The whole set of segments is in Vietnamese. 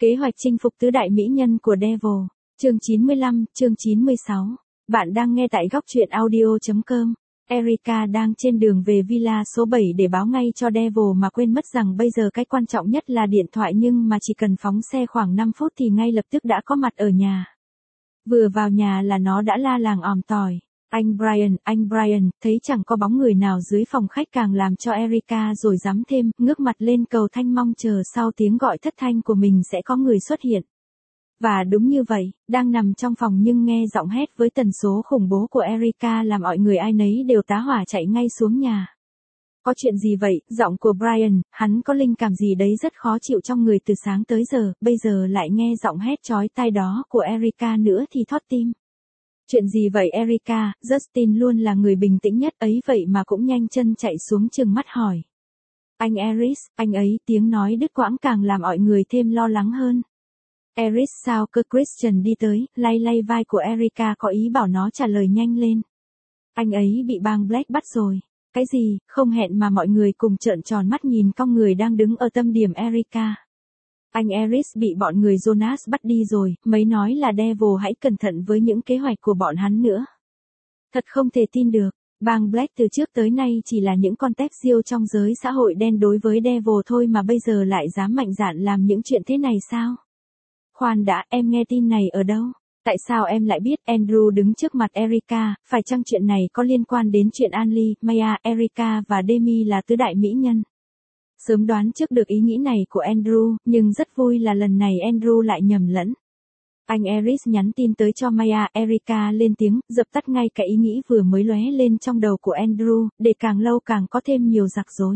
Kế hoạch chinh phục tứ đại mỹ nhân của Devil. Chương 95, chương 96. Bạn đang nghe tại góc truyện audio.com. Erica đang trên đường về villa số 7 để báo ngay cho Devil mà quên mất rằng bây giờ cái quan trọng nhất là điện thoại, nhưng mà chỉ cần phóng xe khoảng 5 phút thì ngay lập tức đã có mặt ở nhà. Vừa vào nhà là nó đã la làng òm tỏi. Anh Brian, thấy chẳng có bóng người nào dưới phòng khách càng làm cho Erica rồi dám thêm, ngước mặt lên cầu thang mong chờ sau tiếng gọi thất thanh của mình sẽ có người xuất hiện. Và đúng như vậy, đang nằm trong phòng nhưng nghe giọng hét với tần số khủng bố của Erica làm mọi người ai nấy đều tá hỏa chạy ngay xuống nhà. Có chuyện gì vậy? Giọng của Brian, hắn có linh cảm gì đấy rất khó chịu trong người từ sáng tới giờ, bây giờ lại nghe giọng hét chói tai đó của Erica nữa thì thót tim. Chuyện gì vậy Erica? Justin luôn là người bình tĩnh nhất ấy vậy mà cũng nhanh chân chạy xuống trừng mắt hỏi. Anh Eris, anh ấy, tiếng nói đứt quãng càng làm mọi người thêm lo lắng hơn. Eris sao cơ? Christian đi tới, lay lay vai của Erica có ý bảo nó trả lời nhanh lên. Anh ấy bị bang Black bắt rồi. Cái gì? Không hẹn mà mọi người cùng trợn tròn mắt nhìn con người đang đứng ở tâm điểm Erica. Anh Eris bị bọn người Jonas bắt đi rồi, mấy nói là Devil hãy cẩn thận với những kế hoạch của bọn hắn nữa. Thật không thể tin được, bang Black từ trước tới nay chỉ là những con tép diêu trong giới xã hội đen đối với Devil thôi mà bây giờ lại dám mạnh dạn làm những chuyện thế này sao? Khoan đã, em nghe tin này ở đâu? Tại sao em lại biết? Andrew đứng trước mặt Erica, phải chăng chuyện này có liên quan đến chuyện Anly, Maya, Erica và Demi là tứ đại mỹ nhân? Sớm đoán trước được ý nghĩ này của Andrew, nhưng rất vui là lần này Andrew lại nhầm lẫn. Anh Eris nhắn tin tới cho Maya, Erica lên tiếng, dập tắt ngay cái ý nghĩ vừa mới lóe lên trong đầu của Andrew, để càng lâu càng có thêm nhiều rắc rối.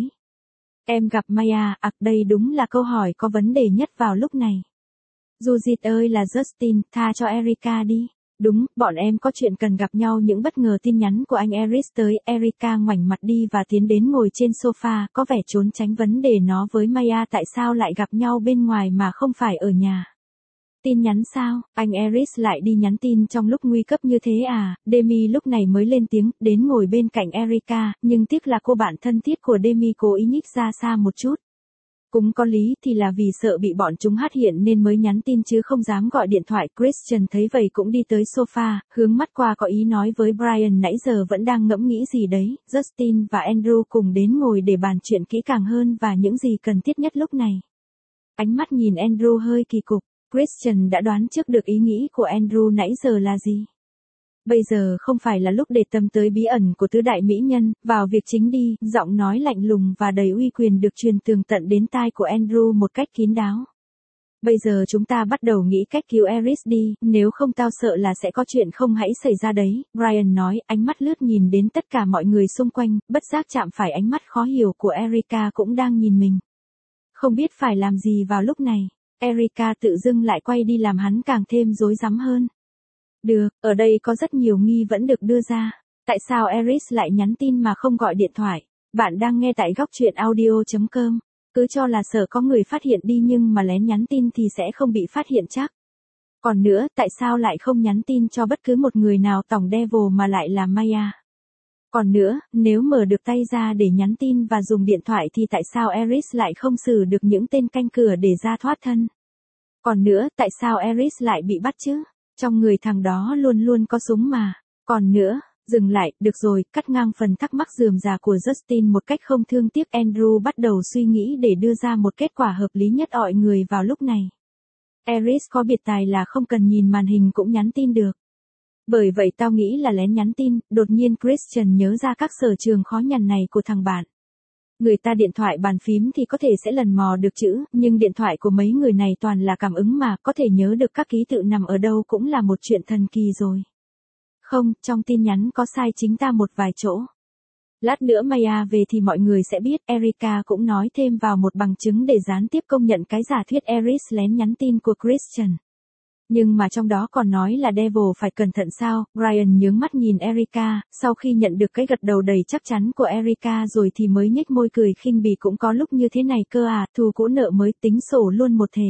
Em gặp Maya, đây đúng là câu hỏi có vấn đề nhất vào lúc này. Judith ơi là Justin, tha cho Erica đi. Đúng, bọn em có chuyện cần gặp nhau. Những bất ngờ tin nhắn của anh Eris tới, Erica ngoảnh mặt đi và tiến đến ngồi trên sofa, có vẻ trốn tránh vấn đề nó với Maya tại sao lại gặp nhau bên ngoài mà không phải ở nhà. Tin nhắn sao? Anh Eris lại đi nhắn tin trong lúc nguy cấp như thế à? Demi lúc này mới lên tiếng, đến ngồi bên cạnh Erica, nhưng tiếc là cô bạn thân thiết của Demi cố ý nhích ra xa một chút. Cũng có lý thì là vì sợ bị bọn chúng phát hiện nên mới nhắn tin chứ không dám gọi điện thoại. Christian thấy vậy cũng đi tới sofa, hướng mắt qua có ý nói với Brian nãy giờ vẫn đang ngẫm nghĩ gì đấy. Justin và Andrew cùng đến ngồi để bàn chuyện kỹ càng hơn và những gì cần thiết nhất lúc này. Ánh mắt nhìn Andrew hơi kỳ cục. Christian đã đoán trước được ý nghĩ của Andrew nãy giờ là gì. Bây giờ không phải là lúc để tâm tới bí ẩn của tứ đại mỹ nhân, vào việc chính đi. Giọng nói lạnh lùng và đầy uy quyền được truyền tường tận đến tai của Andrew một cách kín đáo. Bây giờ chúng ta bắt đầu nghĩ cách cứu Eris đi, nếu không tao sợ là sẽ có chuyện không hãy xảy ra đấy. Brian nói, ánh mắt lướt nhìn đến tất cả mọi người xung quanh, bất giác chạm phải ánh mắt khó hiểu của Erica cũng đang nhìn mình. Không biết phải làm gì vào lúc này, Erica tự dưng lại quay đi làm hắn càng thêm rối rắm hơn. Được, ở đây có rất nhiều nghi vẫn được đưa ra. Tại sao Eris lại nhắn tin mà không gọi điện thoại? Bạn đang nghe tại góc truyện audio.com. Cứ cho là sợ có người phát hiện đi nhưng mà lén nhắn tin thì sẽ không bị phát hiện chắc. Còn nữa, tại sao lại không nhắn tin cho bất cứ một người nào tổng Devil mà lại là Maya? Còn nữa, nếu mở được tay ra để nhắn tin và dùng điện thoại thì tại sao Eris lại không xử được những tên canh cửa để ra thoát thân? Còn nữa, tại sao Eris lại bị bắt chứ? Trong người thằng đó luôn luôn có súng mà. Còn nữa, dừng lại, được rồi, cắt ngang phần thắc mắc rườm rà của Justin một cách không thương tiếc. Andrew bắt đầu suy nghĩ để đưa ra một kết quả hợp lý nhất mọi người vào lúc này. Eris có biệt tài là không cần nhìn màn hình cũng nhắn tin được. Bởi vậy tao nghĩ là lén nhắn tin. Đột nhiên Christian nhớ ra các sở trường khó nhằn này của thằng bạn. Người ta điện thoại bàn phím thì có thể sẽ lần mò được chữ, nhưng điện thoại của mấy người này toàn là cảm ứng mà, có thể nhớ được các ký tự nằm ở đâu cũng là một chuyện thần kỳ rồi. Không, trong tin nhắn có sai chính ta một vài chỗ. Lát nữa Maya về thì mọi người sẽ biết. Erica cũng nói thêm vào một bằng chứng để gián tiếp công nhận cái giả thuyết Eris lén nhắn tin của Christian. Nhưng mà trong đó còn nói là Devil phải cẩn thận sao? Brian nhướng mắt nhìn Erica, sau khi nhận được cái gật đầu đầy chắc chắn của Erica rồi thì mới nhếch môi cười khinh bỉ. Cũng có lúc như thế này cơ à, thù cũ nợ mới tính sổ luôn một thể.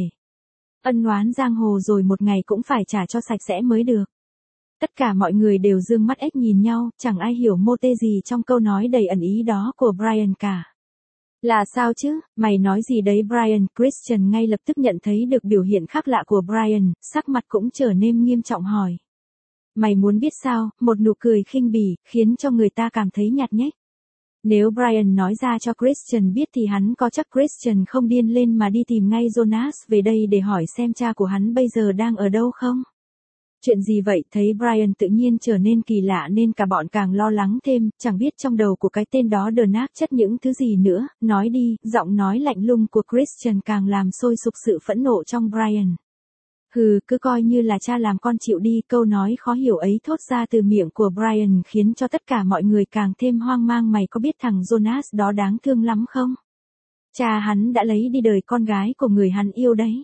Ân oán giang hồ rồi một ngày cũng phải trả cho sạch sẽ mới được. Tất cả mọi người đều dương mắt ếch nhìn nhau, chẳng ai hiểu mô tê gì trong câu nói đầy ẩn ý đó của Brian cả. Là sao chứ, mày nói gì đấy Brian? Christian ngay lập tức nhận thấy được biểu hiện khác lạ của Brian, sắc mặt cũng trở nên nghiêm trọng hỏi. Mày muốn biết sao? Một nụ cười khinh bỉ, khiến cho người ta cảm thấy nhạt nhẽo. Nếu Brian nói ra cho Christian biết thì hắn có chắc Christian không điên lên mà đi tìm ngay Jonas về đây để hỏi xem cha của hắn bây giờ đang ở đâu không? Chuyện gì vậy? Thấy Brian tự nhiên trở nên kỳ lạ nên cả bọn càng lo lắng thêm, chẳng biết trong đầu của cái tên đó đờn ác chất những thứ gì nữa, nói đi, giọng nói lạnh lùng của Christian càng làm sôi sục sự phẫn nộ trong Brian. Hừ, cứ coi như là cha làm con chịu đi, câu nói khó hiểu ấy thốt ra từ miệng của Brian khiến cho tất cả mọi người càng thêm hoang mang. Mày có biết thằng Jonas đó đáng thương lắm không? Cha hắn đã lấy đi đời con gái của người hắn yêu đấy.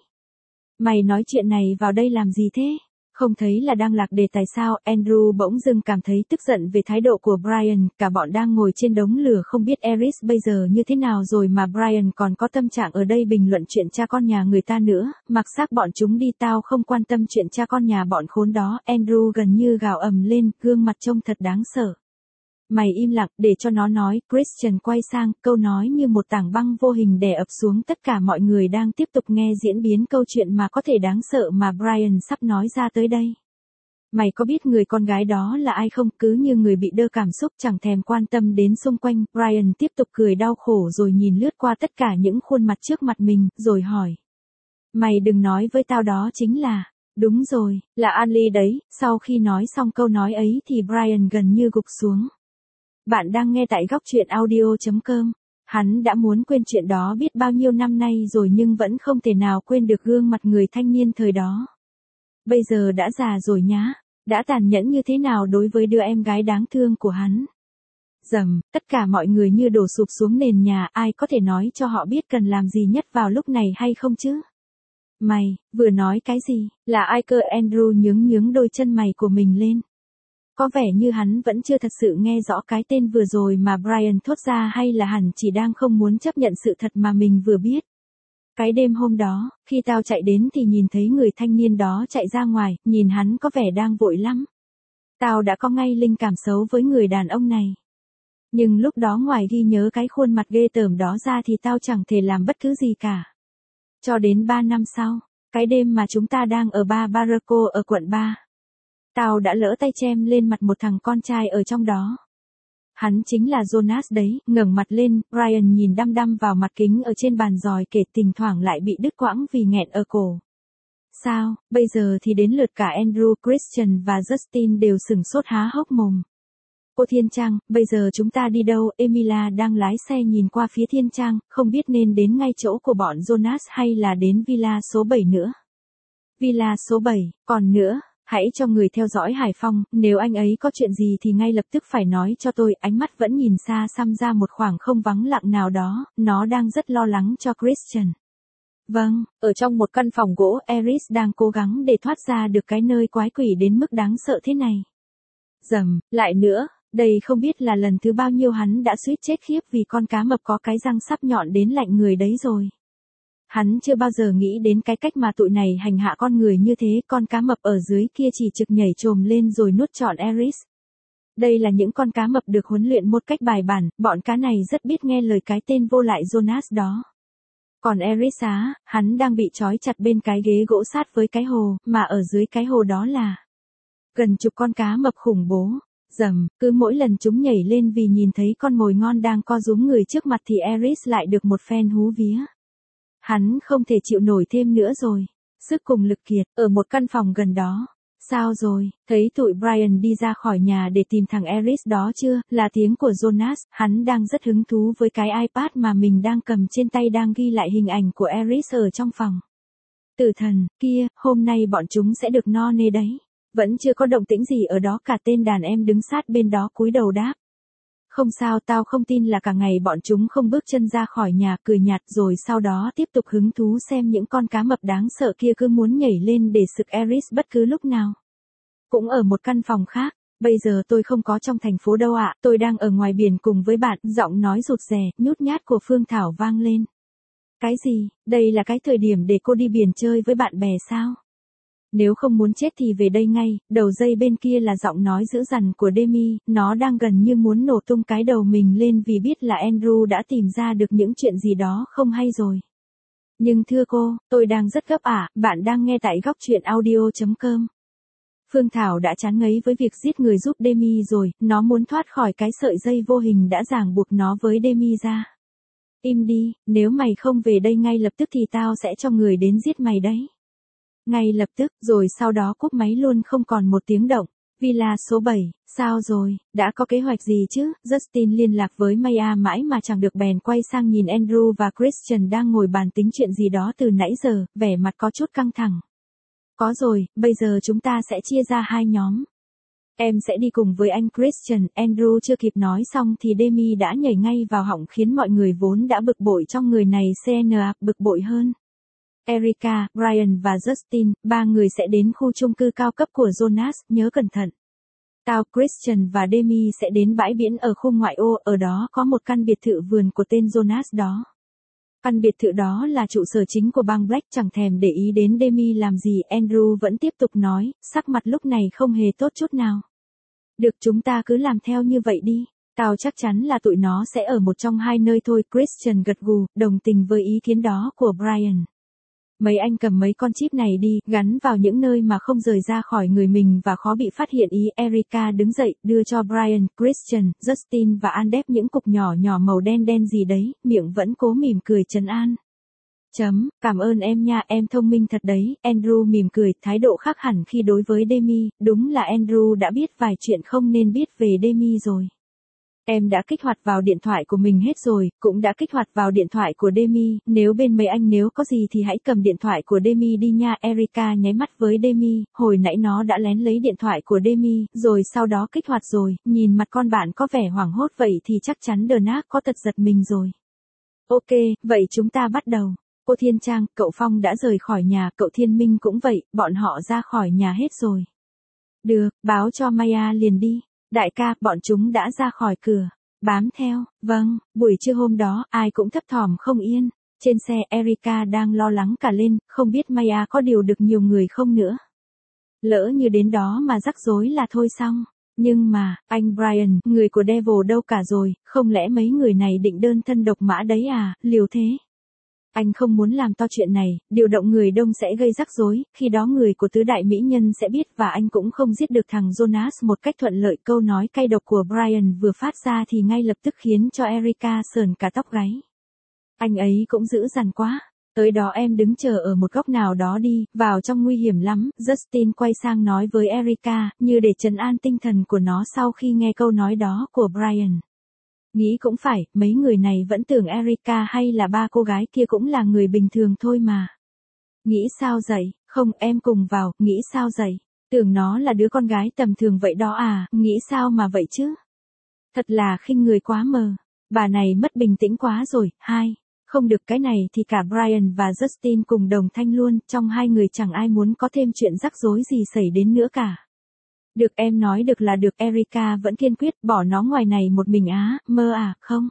Mày nói chuyện này vào đây làm gì thế? Không thấy là đang lạc đề tài sao? Andrew bỗng dưng cảm thấy tức giận về thái độ của Brian, cả bọn đang ngồi trên đống lửa không biết Eris bây giờ như thế nào rồi mà Brian còn có tâm trạng ở đây bình luận chuyện cha con nhà người ta nữa, mặc xác bọn chúng đi, tao không quan tâm chuyện cha con nhà bọn khốn đó. Andrew gần như gào ầm lên, gương mặt trông thật đáng sợ. Mày im lặng, để cho nó nói. Christian quay sang, câu nói như một tảng băng vô hình đè ập xuống tất cả mọi người đang tiếp tục nghe diễn biến câu chuyện mà có thể đáng sợ mà Brian sắp nói ra tới đây. Mày có biết người con gái đó là ai không? Cứ như người bị đơ cảm xúc chẳng thèm quan tâm đến xung quanh, Brian tiếp tục cười đau khổ rồi nhìn lướt qua tất cả những khuôn mặt trước mặt mình, rồi hỏi. Mày đừng nói với tao đó chính là... Đúng rồi, là Anlie đấy. Sau khi nói xong câu nói ấy thì Brian gần như gục xuống. Bạn đang nghe tại góc truyện audio.com. Hắn đã muốn quên chuyện đó biết bao nhiêu năm nay rồi nhưng vẫn không thể nào quên được gương mặt người thanh niên thời đó. Bây giờ đã già rồi nhá, đã tàn nhẫn như thế nào đối với đứa em gái đáng thương của hắn. Rầm, tất cả mọi người như đổ sụp xuống nền nhà, ai có thể nói cho họ biết cần làm gì nhất vào lúc này hay không chứ? Mày, vừa nói cái gì? Là ai cơ? Andrew nhướng đôi chân mày của mình lên. Có vẻ như hắn vẫn chưa thật sự nghe rõ cái tên vừa rồi mà Brian thốt ra, hay là hẳn chỉ đang không muốn chấp nhận sự thật mà mình vừa biết. Cái đêm hôm đó, khi tao chạy đến thì nhìn thấy người thanh niên đó chạy ra ngoài, nhìn hắn có vẻ đang vội lắm. Tao đã có ngay linh cảm xấu với người đàn ông này. Nhưng lúc đó ngoài ghi nhớ cái khuôn mặt ghê tởm đó ra thì tao chẳng thể làm bất cứ gì cả. Cho đến 3 năm sau, cái đêm mà chúng ta đang ở bar Barraco ở quận 3. Tao đã lỡ tay chém lên mặt một thằng con trai ở trong đó. Hắn chính là Jonas đấy. Ngẩng mặt lên, Brian nhìn đăm đăm vào mặt kính ở trên bàn rồi kể, thỉnh thoảng lại bị đứt quãng vì nghẹn ở cổ. Sao, bây giờ thì đến lượt cả Andrew, Christian và Justin đều sửng sốt há hốc mồm. Cô Thiên Trang, bây giờ chúng ta đi đâu? Emilia đang lái xe nhìn qua phía Thiên Trang, không biết nên đến ngay chỗ của bọn Jonas hay là đến villa số 7 nữa. Villa số 7, còn nữa. Hãy cho người theo dõi Hải Phong, nếu anh ấy có chuyện gì thì ngay lập tức phải nói cho tôi. Ánh mắt vẫn nhìn xa xăm ra một khoảng không vắng lặng nào đó, nó đang rất lo lắng cho Christian. Vâng, ở trong một căn phòng gỗ, Eris đang cố gắng để thoát ra được cái nơi quái quỷ đến mức đáng sợ thế này. Rầm, lại nữa, đây không biết là lần thứ bao nhiêu hắn đã suýt chết khiếp vì con cá mập có cái răng sắp nhọn đến lạnh người đấy rồi. Hắn chưa bao giờ nghĩ đến cái cách mà tụi này hành hạ con người như thế, con cá mập ở dưới kia chỉ trực nhảy chồm lên rồi nuốt trọn Eris. Đây là những con cá mập được huấn luyện một cách bài bản, bọn cá này rất biết nghe lời cái tên vô lại Jonas đó. Còn Eris á, hắn đang bị trói chặt bên cái ghế gỗ sát với cái hồ, mà ở dưới cái hồ đó là gần chục con cá mập khủng bố. Rầm, cứ mỗi lần chúng nhảy lên vì nhìn thấy con mồi ngon đang co rúm người trước mặt thì Eris lại được một phen hú vía. Hắn không thể chịu nổi thêm nữa rồi. Sức cùng lực kiệt, ở một căn phòng gần đó. Sao rồi, thấy tụi Brian đi ra khỏi nhà để tìm thằng Eris đó chưa? Là tiếng của Jonas, hắn đang rất hứng thú với cái iPad mà mình đang cầm trên tay, đang ghi lại hình ảnh của Eris ở trong phòng. Tử thần, kia, hôm nay bọn chúng sẽ được no nê đấy. Vẫn chưa có động tĩnh gì ở đó cả, tên đàn em đứng sát bên đó cúi đầu đáp. Không sao, tao không tin là cả ngày bọn chúng không bước chân ra khỏi nhà, cười nhạt rồi sau đó tiếp tục hứng thú xem những con cá mập đáng sợ kia cứ muốn nhảy lên để sực Eris bất cứ lúc nào. Cũng ở một căn phòng khác, bây giờ tôi không có trong thành phố đâu ạ, tôi đang ở ngoài biển cùng với bạn, giọng nói rụt rè, nhút nhát của Phương Thảo vang lên. Cái gì, đây là cái thời điểm để cô đi biển chơi với bạn bè sao? Nếu không muốn chết thì về đây ngay. Đầu dây bên kia là giọng nói dữ dằn của Demi, nó đang gần như muốn nổ tung cái đầu mình lên vì biết là Andrew đã tìm ra được những chuyện gì đó không hay rồi. Nhưng thưa cô, tôi đang rất gấp ạ, bạn đang nghe tại góc truyện audio.com. Phương Thảo đã chán ngấy với việc giết người giúp Demi rồi, nó muốn thoát khỏi cái sợi dây vô hình đã ràng buộc nó với Demi ra. Im đi, nếu mày không về đây ngay lập tức thì tao sẽ cho người đến giết mày đấy. Ngay lập tức, rồi sau đó cúp máy luôn không còn một tiếng động. Villa số 7, sao rồi, đã có kế hoạch gì chứ? Justin liên lạc với Maya mãi mà chẳng được bèn quay sang nhìn Andrew và Christian đang ngồi bàn tính chuyện gì đó từ nãy giờ, vẻ mặt có chút căng thẳng. Có rồi, bây giờ chúng ta sẽ chia ra hai nhóm. Em sẽ đi cùng với anh Christian. Andrew chưa kịp nói xong thì Demi đã nhảy ngay vào họng khiến mọi người vốn đã bực bội trong người này CNA bực bội hơn. Erica, Brian và Justin, ba người sẽ đến khu chung cư cao cấp của Jonas, nhớ cẩn thận. Tao, Christian và Demi sẽ đến bãi biển ở khu ngoại ô, ở đó có một căn biệt thự vườn của tên Jonas đó. Căn biệt thự đó là trụ sở chính của bang Black, chẳng thèm để ý đến Demi làm gì, Andrew vẫn tiếp tục nói, sắc mặt lúc này không hề tốt chút nào. Được, chúng ta cứ làm theo như vậy đi. Tao chắc chắn là tụi nó sẽ ở một trong hai nơi thôi. Christian gật gù, đồng tình với ý kiến đó của Brian. Mấy anh cầm mấy con chip này đi, gắn vào những nơi mà không rời ra khỏi người mình và khó bị phát hiện. Ý Erica đứng dậy, đưa cho Brian, Christian, Justin và Andep những cục nhỏ nhỏ màu đen đen gì đấy, miệng vẫn cố mỉm cười trấn an. Cảm ơn em nha, em thông minh thật đấy. Andrew mỉm cười, thái độ khác hẳn khi đối với Demi, đúng là Andrew đã biết vài chuyện không nên biết về Demi rồi. Em đã kích hoạt vào điện thoại của mình hết rồi, cũng đã kích hoạt vào điện thoại của Demi, nếu bên mấy anh nếu có gì thì hãy cầm điện thoại của Demi đi nha. Erica nháy mắt với Demi, hồi nãy nó đã lén lấy điện thoại của Demi, rồi sau đó kích hoạt rồi, nhìn mặt con bạn có vẻ hoảng hốt vậy thì chắc chắn Dernat có tật giật mình rồi. Ok, vậy chúng ta bắt đầu. Cô Thiên Trang, cậu Phong đã rời khỏi nhà, cậu Thiên Minh cũng vậy, bọn họ ra khỏi nhà hết rồi. Được, báo cho Maya liền đi. Đại ca, bọn chúng đã ra khỏi cửa. Bám theo, vâng, buổi trưa hôm đó, ai cũng thấp thỏm không yên. Trên xe, Erica đang lo lắng cả lên, không biết Maya có điều được nhiều người không nữa. Lỡ như đến đó mà rắc rối là thôi xong. Nhưng mà, anh Brian, người của Devil đâu cả rồi, không lẽ mấy người này định đơn thân độc mã đấy à, liều thế. Anh không muốn làm to chuyện này, điều động người đông sẽ gây rắc rối, khi đó người của tứ đại mỹ nhân sẽ biết và anh cũng không giết được thằng Jonas một cách thuận lợi. Câu nói cay độc của Brian vừa phát ra thì ngay lập tức khiến cho Erica sởn cả tóc gáy. Anh ấy cũng dữ dằn quá. Tới đó em đứng chờ ở một góc nào đó đi, vào trong nguy hiểm lắm. Justin quay sang nói với Erica, như để trấn an tinh thần của nó sau khi nghe câu nói đó của Brian. Nghĩ cũng phải, mấy người này vẫn tưởng Erica hay là ba cô gái kia cũng là người bình thường thôi mà. Nghĩ sao vậy? Không, em cùng vào, nghĩ sao vậy? Tưởng nó là đứa con gái tầm thường vậy đó à, nghĩ sao mà vậy chứ? Thật là khinh người quá mờ. Bà này mất bình tĩnh quá rồi. Không được, cái này thì cả Brian và Justin cùng đồng thanh luôn, trong hai người chẳng ai muốn có thêm chuyện rắc rối gì xảy đến nữa cả. Được, em nói được là được. Erica vẫn kiên quyết, bỏ nó ngoài này một mình á, mơ à, không.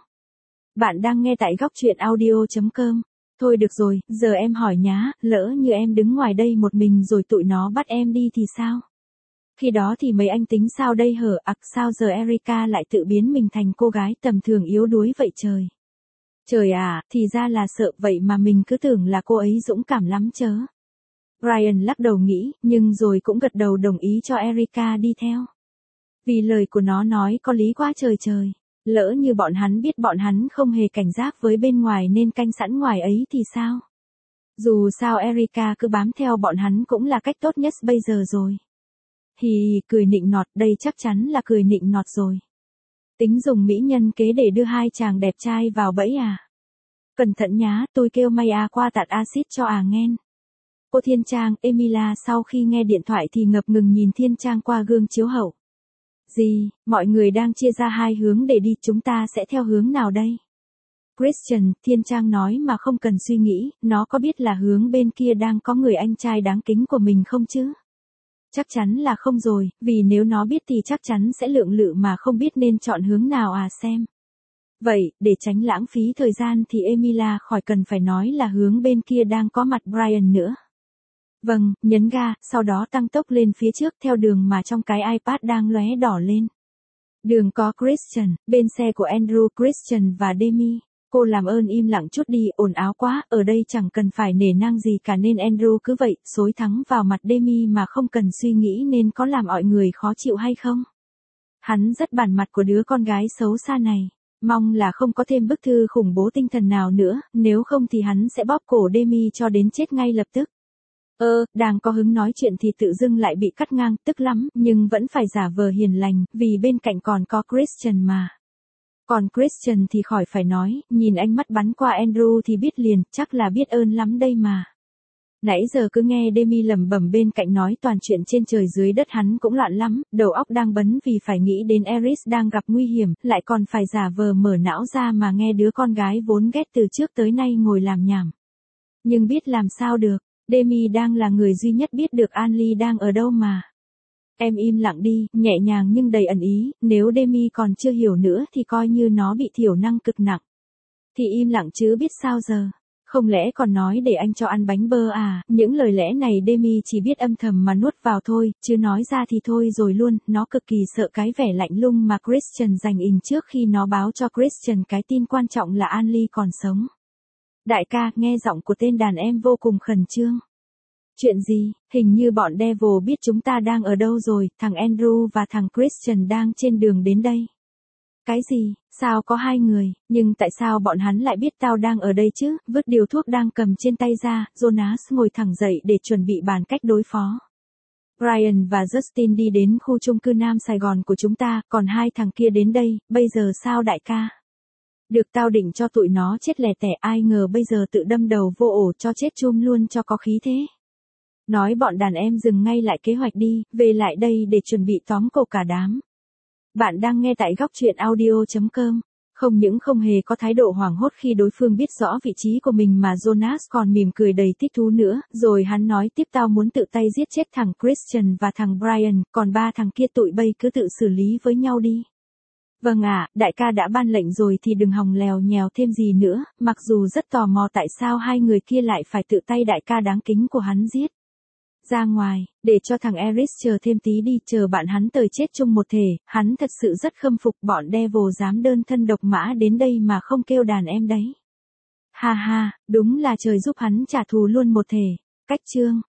Bạn đang nghe tại góc truyện audio.com. Thôi được rồi, giờ em hỏi nhá, lỡ như em đứng ngoài đây một mình rồi tụi nó bắt em đi thì sao? Khi đó thì mấy anh tính sao đây hở? Sao giờ Erica lại tự biến mình thành cô gái tầm thường yếu đuối vậy trời? Trời à, thì ra là sợ vậy mà mình cứ tưởng là cô ấy dũng cảm lắm chớ. Brian lắc đầu nghĩ, nhưng rồi cũng gật đầu đồng ý cho Erica đi theo. Vì lời của nó nói có lý quá trời trời. Lỡ như bọn hắn biết bọn hắn không hề cảnh giác với bên ngoài nên canh sẵn ngoài ấy thì sao? Dù sao Erica cứ bám theo bọn hắn cũng là cách tốt nhất bây giờ rồi. Cười nịnh nọt, đây chắc chắn là cười nịnh nọt rồi. Tính dùng mỹ nhân kế để đưa hai chàng đẹp trai vào bẫy à? Cẩn thận nhá, tôi kêu Maya qua tạt axit cho nghen. Cô Thiên Trang, Emilia sau khi nghe điện thoại thì ngập ngừng nhìn Thiên Trang qua gương chiếu hậu. Gì, mọi người đang chia ra hai hướng để đi, chúng ta sẽ theo hướng nào đây? Christian, Thiên Trang nói mà không cần suy nghĩ, nó có biết là hướng bên kia đang có người anh trai đáng kính của mình không chứ? Chắc chắn là không rồi, vì nếu nó biết thì chắc chắn sẽ lưỡng lự mà không biết nên chọn hướng nào xem. Vậy, để tránh lãng phí thời gian thì Emilia khỏi cần phải nói là hướng bên kia đang có mặt Brian nữa. Vâng, nhấn ga, sau đó tăng tốc lên phía trước theo đường mà trong cái iPad đang lóe đỏ lên. Đường có Christian, bên xe của Andrew, Christian và Demi. Cô làm ơn im lặng chút đi, ồn ào quá, ở đây chẳng cần phải nể nang gì cả nên Andrew cứ vậy, xối thẳng vào mặt Demi mà không cần suy nghĩ nên có làm mọi người khó chịu hay không. Hắn rất bản mặt của đứa con gái xấu xa này. Mong là không có thêm bức thư khủng bố tinh thần nào nữa, nếu không thì hắn sẽ bóp cổ Demi cho đến chết ngay lập tức. Đang có hứng nói chuyện thì tự dưng lại bị cắt ngang, tức lắm, nhưng vẫn phải giả vờ hiền lành, vì bên cạnh còn có Christian mà. Còn Christian thì khỏi phải nói, nhìn ánh mắt bắn qua Andrew thì biết liền, chắc là biết ơn lắm đây mà. Nãy giờ cứ nghe Demi lẩm bẩm bên cạnh nói toàn chuyện trên trời dưới đất hắn cũng loạn lắm, đầu óc đang bấn vì phải nghĩ đến Eris đang gặp nguy hiểm, lại còn phải giả vờ mở não ra mà nghe đứa con gái vốn ghét từ trước tới nay ngồi làm nhảm. Nhưng biết làm sao được, Demi đang là người duy nhất biết được Anly đang ở đâu mà. Em im lặng đi, nhẹ nhàng nhưng đầy ẩn ý, nếu Demi còn chưa hiểu nữa thì coi như nó bị thiểu năng cực nặng. Thì im lặng chứ biết sao giờ. Không lẽ còn nói để anh cho ăn bánh bơ à, những lời lẽ này Demi chỉ biết âm thầm mà nuốt vào thôi, chứ nói ra thì thôi rồi luôn, nó cực kỳ sợ cái vẻ lạnh lùng mà Christian dành ình trước khi nó báo cho Christian cái tin quan trọng là Anly còn sống. Đại ca, nghe giọng của tên đàn em vô cùng khẩn trương. Chuyện gì, hình như bọn Devil biết chúng ta đang ở đâu rồi, thằng Andrew và thằng Christian đang trên đường đến đây. Cái gì, sao có hai người, nhưng tại sao bọn hắn lại biết tao đang ở đây chứ, vứt điều thuốc đang cầm trên tay ra, Jonas ngồi thẳng dậy để chuẩn bị bàn cách đối phó. Brian và Justin đi đến khu chung cư Nam Sài Gòn của chúng ta, còn hai thằng kia đến đây, bây giờ sao đại ca? Được tao định cho tụi nó chết lẻ tẻ, ai ngờ bây giờ tự đâm đầu vô ổ cho chết chum luôn cho có khí thế. Nói bọn đàn em dừng ngay lại kế hoạch đi, về lại đây để chuẩn bị tóm cổ cả đám. Bạn đang nghe tại góc truyện audio.com. Không những không hề có thái độ hoảng hốt khi đối phương biết rõ vị trí của mình mà Jonas còn mỉm cười đầy thích thú nữa, rồi hắn nói tiếp tao muốn tự tay giết chết thằng Christian và thằng Brian, còn ba thằng kia tụi bay cứ tự xử lý với nhau đi. Vâng ạ, đại ca đã ban lệnh rồi thì đừng hòng lèo nhèo thêm gì nữa, mặc dù rất tò mò tại sao hai người kia lại phải tự tay đại ca đáng kính của hắn giết. Ra ngoài, để cho thằng Eris chờ thêm tí đi, chờ bạn hắn tới chết chung một thể, hắn thật sự rất khâm phục bọn Devil dám đơn thân độc mã đến đây mà không kêu đàn em đấy. Ha ha, đúng là trời giúp hắn trả thù luôn một thể. Cách chương